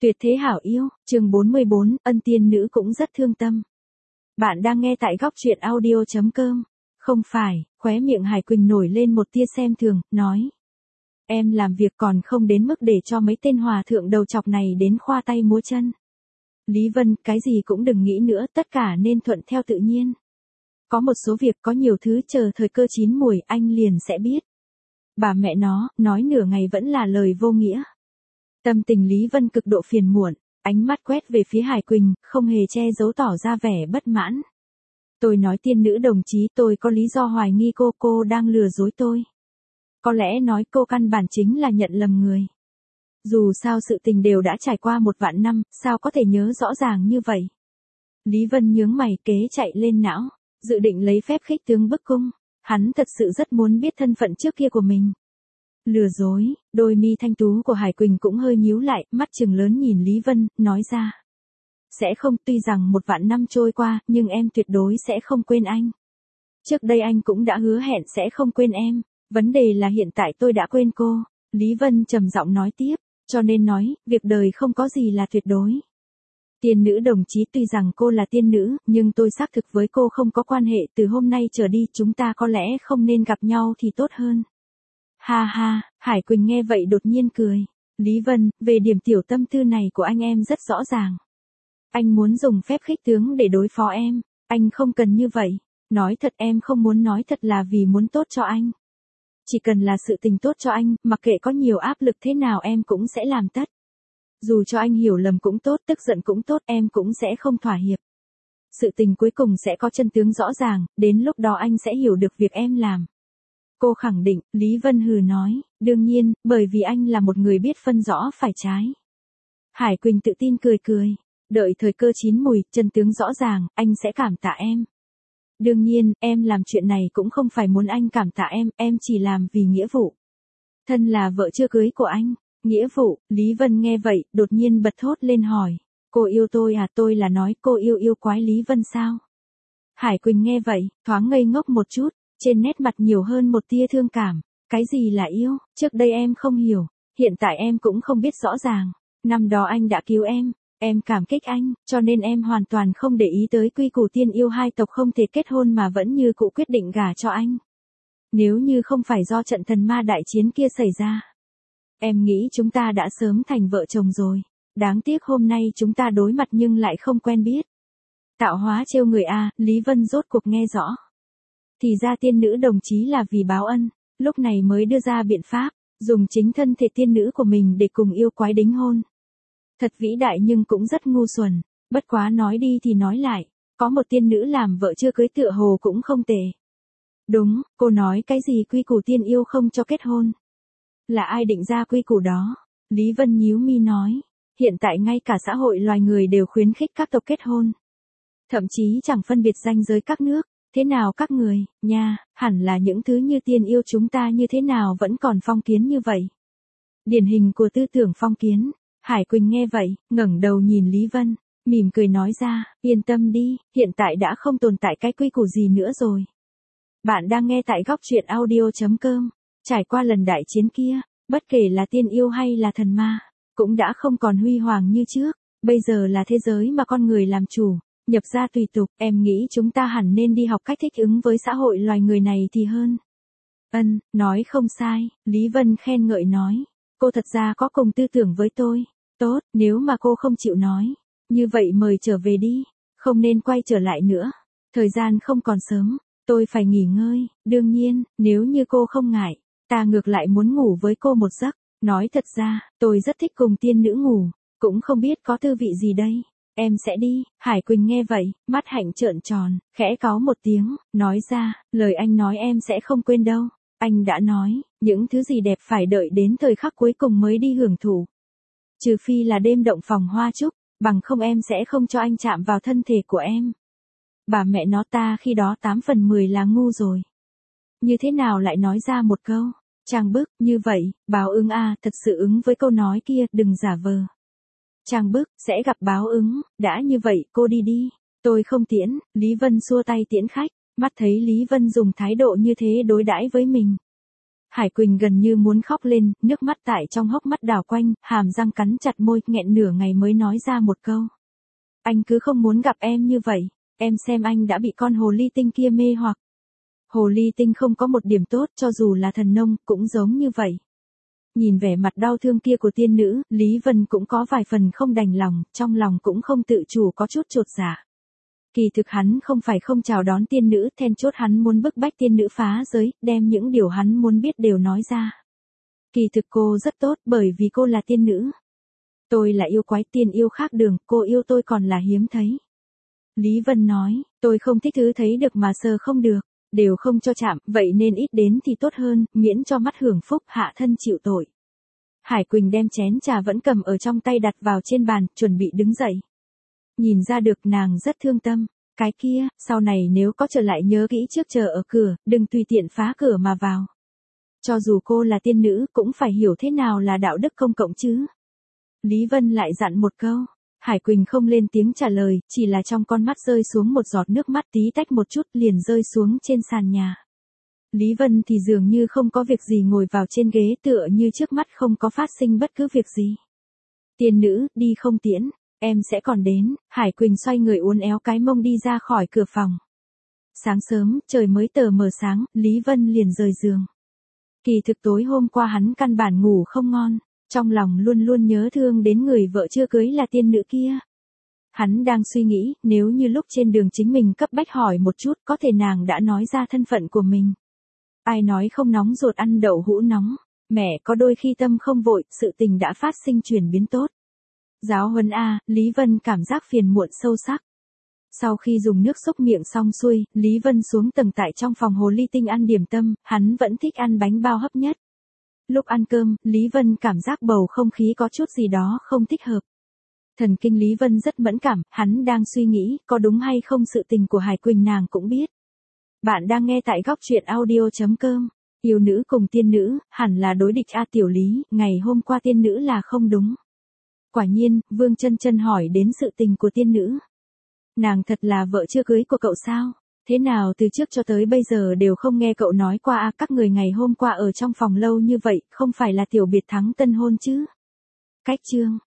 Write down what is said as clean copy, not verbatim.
Tuyệt thế hảo yêu, chương 44, ân tiên nữ cũng rất thương tâm. Bạn đang nghe tại góc truyện audio.com. Không phải, khóe miệng Hải Quỳnh nổi lên một tia xem thường, nói. Em làm việc còn không đến mức để cho mấy tên hòa thượng đầu chọc này đến khoa tay múa chân. Lý Vân, cái gì cũng đừng nghĩ nữa, tất cả nên thuận theo tự nhiên. Có một số việc có nhiều thứ chờ thời cơ chín muồi anh liền sẽ biết. Bà mẹ nó, nói nửa ngày vẫn là lời vô nghĩa. Tâm tình Lý Vân cực độ phiền muộn, ánh mắt quét về phía Hải Quỳnh, không hề che giấu tỏ ra vẻ bất mãn. Tôi nói tiên nữ đồng chí, tôi có lý do hoài nghi cô đang lừa dối tôi. Có lẽ nói cô căn bản chính là nhận lầm người. Dù sao sự tình đều đã trải qua 1 vạn năm, sao có thể nhớ rõ ràng như vậy. Lý Vân nhướng mày kế chạy lên não, dự định lấy phép khích tướng bức cung. Hắn thật sự rất muốn biết thân phận trước kia của mình. Lừa dối, đôi mi thanh tú của Hải Quỳnh cũng hơi nhíu lại, mắt trừng lớn nhìn Lý Vân, nói ra. Sẽ không, tuy rằng 1 vạn năm trôi qua, nhưng em tuyệt đối sẽ không quên anh. Trước đây anh cũng đã hứa hẹn sẽ không quên em, vấn đề là hiện tại tôi đã quên cô. Lý Vân trầm giọng nói tiếp, cho nên nói, việc đời không có gì là tuyệt đối. Tiên nữ đồng chí, tuy rằng cô là tiên nữ, nhưng tôi xác thực với cô không có quan hệ, từ hôm nay trở đi chúng ta có lẽ không nên gặp nhau thì tốt hơn. Ha ha, Hải Quỳnh nghe vậy đột nhiên cười. Lý Vân, về điểm tiểu tâm tư này của anh em rất rõ ràng. Anh muốn dùng phép khích tướng để đối phó em, anh không cần như vậy. Nói thật, em không muốn nói thật là vì muốn tốt cho anh. Chỉ cần là sự tình tốt cho anh, mặc kệ có nhiều áp lực thế nào em cũng sẽ làm tất. Dù cho anh hiểu lầm cũng tốt, tức giận cũng tốt, em cũng sẽ không thỏa hiệp. Sự tình cuối cùng sẽ có chân tướng rõ ràng, đến lúc đó anh sẽ hiểu được việc em làm. Cô khẳng định, Lý Vân hừ nói, đương nhiên, bởi vì anh là một người biết phân rõ phải trái. Hải Quỳnh tự tin cười cười, đợi thời cơ chín mùi, chân tướng rõ ràng, anh sẽ cảm tạ em. Đương nhiên, em làm chuyện này cũng không phải muốn anh cảm tạ em chỉ làm vì nghĩa vụ. Thân là vợ chưa cưới của anh, nghĩa vụ, Lý Vân nghe vậy, đột nhiên bật thốt lên hỏi, cô yêu tôi à? Tôi là nói cô yêu quái Lý Vân sao? Hải Quỳnh nghe vậy, thoáng ngây ngốc một chút. Trên nét mặt nhiều hơn một tia thương cảm. Cái gì là yêu? Trước đây em không hiểu, hiện tại em cũng không biết rõ ràng. Năm đó anh đã cứu em cảm kích anh, cho nên em hoàn toàn không để ý tới quy củ tiên yêu hai tộc không thể kết hôn mà vẫn như cũ quyết định gả cho anh. Nếu như không phải do trận thần ma đại chiến kia xảy ra, em nghĩ chúng ta đã sớm thành vợ chồng rồi. Đáng tiếc hôm nay chúng ta đối mặt nhưng lại không quen biết. Tạo hóa trêu người a, Lý Vân rốt cuộc nghe rõ. Thì ra tiên nữ đồng chí là vì báo ân, lúc này mới đưa ra biện pháp, dùng chính thân thể tiên nữ của mình để cùng yêu quái đính hôn. Thật vĩ đại nhưng cũng rất ngu xuẩn, bất quá nói đi thì nói lại, có một tiên nữ làm vợ chưa cưới tựa hồ cũng không tệ. Đúng, cô nói cái gì quy củ tiên yêu không cho kết hôn? Là ai định ra quy củ đó? Lý Vân nhíu mi nói, hiện tại ngay cả xã hội loài người đều khuyến khích các tộc kết hôn. Thậm chí chẳng phân biệt ranh giới các nước. Thế nào các người, nha, hẳn là những thứ như tiên yêu chúng ta như thế nào vẫn còn phong kiến như vậy. Điển hình của tư tưởng phong kiến. Hải Quỳnh nghe vậy, ngẩng đầu nhìn Lý Vân, mỉm cười nói ra, yên tâm đi, hiện tại đã không tồn tại cái quy củ gì nữa rồi. Bạn đang nghe tại góc truyện audio.com. Trải qua lần đại chiến kia, bất kể là tiên yêu hay là thần ma, cũng đã không còn huy hoàng như trước, bây giờ là thế giới mà con người làm chủ. Nhập ra tùy tục, em nghĩ chúng ta hẳn nên đi học cách thích ứng với xã hội loài người này thì hơn. Nói không sai, Lý Vân khen ngợi nói. Cô thật ra có cùng tư tưởng với tôi. Tốt, nếu mà cô không chịu nói. Như vậy mời trở về đi, không nên quay trở lại nữa. Thời gian không còn sớm, tôi phải nghỉ ngơi. Đương nhiên, nếu như cô không ngại, ta ngược lại muốn ngủ với cô một giấc. Nói thật ra, tôi rất thích cùng tiên nữ ngủ, cũng không biết có tư vị gì đây. Em sẽ đi. Hải Quỳnh nghe vậy, mắt hạnh trợn tròn, khẽ cáu một tiếng, nói ra, lời anh nói em sẽ không quên đâu. Anh đã nói, những thứ gì đẹp phải đợi đến thời khắc cuối cùng mới đi hưởng thụ. Trừ phi là đêm động phòng hoa trúc, bằng không em sẽ không cho anh chạm vào thân thể của em. Bà mẹ nó, ta khi đó 8 phần 10 là ngu rồi. Như thế nào lại nói ra một câu, trang bức, như vậy, báo ứng a, thật sự ứng với câu nói kia, đừng giả vờ. Trang bức, sẽ gặp báo ứng, đã như vậy, cô đi đi, tôi không tiễn. Lý Vân xua tay tiễn khách, mắt thấy Lý Vân dùng thái độ như thế đối đãi với mình. Hải Quỳnh gần như muốn khóc lên, nước mắt tại trong hốc mắt đảo quanh, hàm răng cắn chặt môi, nghẹn nửa ngày mới nói ra một câu. Anh cứ không muốn gặp em như vậy, em xem anh đã bị con hồ ly tinh kia mê hoặc. Hồ ly tinh không có một điểm tốt, cho dù là thần nông, cũng giống như vậy. Nhìn vẻ mặt đau thương kia của tiên nữ, Lý Vân cũng có vài phần không đành lòng, trong lòng cũng không tự chủ có chút chột dạ. Kỳ thực hắn không phải không chào đón tiên nữ, then chốt hắn muốn bức bách tiên nữ phá giới, đem những điều hắn muốn biết đều nói ra. Kỳ thực cô rất tốt bởi vì cô là tiên nữ. Tôi là yêu quái, tiên yêu khác đường, cô yêu tôi còn là hiếm thấy. Lý Vân nói, tôi không thích thứ thấy được mà sờ không được, đều không cho chạm, vậy nên ít đến thì tốt hơn, miễn cho mắt hưởng phúc, hạ thân chịu tội. Hải Quỳnh đem chén trà vẫn cầm ở trong tay đặt vào trên bàn, chuẩn bị đứng dậy. Nhìn ra được nàng rất thương tâm. Cái kia, sau này nếu có trở lại nhớ kỹ trước chờ ở cửa, đừng tùy tiện phá cửa mà vào. Cho dù cô là tiên nữ, cũng phải hiểu thế nào là đạo đức công cộng chứ. Lý Vân lại dặn một câu. Hải Quỳnh không lên tiếng trả lời, chỉ là trong con mắt rơi xuống một giọt nước mắt tí tách một chút liền rơi xuống trên sàn nhà. Lý Vân thì dường như không có việc gì ngồi vào trên ghế tựa như trước mắt không có phát sinh bất cứ việc gì. Tiên nữ, đi không tiễn. Em sẽ còn đến. Hải Quỳnh xoay người uốn éo cái mông đi ra khỏi cửa phòng. Sáng sớm, trời mới tờ mờ sáng, Lý Vân liền rời giường. Kỳ thực tối hôm qua hắn căn bản ngủ không ngon, trong lòng luôn luôn nhớ thương đến người vợ chưa cưới là tiên nữ kia. Hắn đang suy nghĩ, nếu như lúc trên đường chính mình cấp bách hỏi một chút, có thể nàng đã nói ra thân phận của mình. Ai nói không nóng ruột ăn đậu hũ nóng, mẹ có đôi khi tâm không vội, sự tình đã phát sinh chuyển biến tốt. Giáo huấn A, Lý Vân cảm giác phiền muộn sâu sắc. Sau khi dùng nước xúc miệng xong xuôi, Lý Vân xuống tầng tại trong phòng hồ ly tinh ăn điểm tâm, hắn vẫn thích ăn bánh bao hấp nhất. Lúc ăn cơm, Lý Vân cảm giác bầu không khí có chút gì đó không thích hợp. Thần kinh Lý Vân rất mẫn cảm, hắn đang suy nghĩ, có đúng hay không sự tình của Hải Quỳnh nàng cũng biết. Bạn đang nghe tại góc truyện audio.com. Yêu nữ cùng tiên nữ, hẳn là đối địch A Tiểu Lý, ngày hôm qua tiên nữ là không đúng. Quả nhiên, Vương Chân Chân hỏi đến sự tình của tiên nữ. Nàng thật là vợ chưa cưới của cậu sao? Thế nào từ trước cho tới bây giờ đều không nghe cậu nói qua à, các người ngày hôm qua ở trong phòng lâu như vậy, không phải là tiểu biệt thắng tân hôn chứ? Cách chương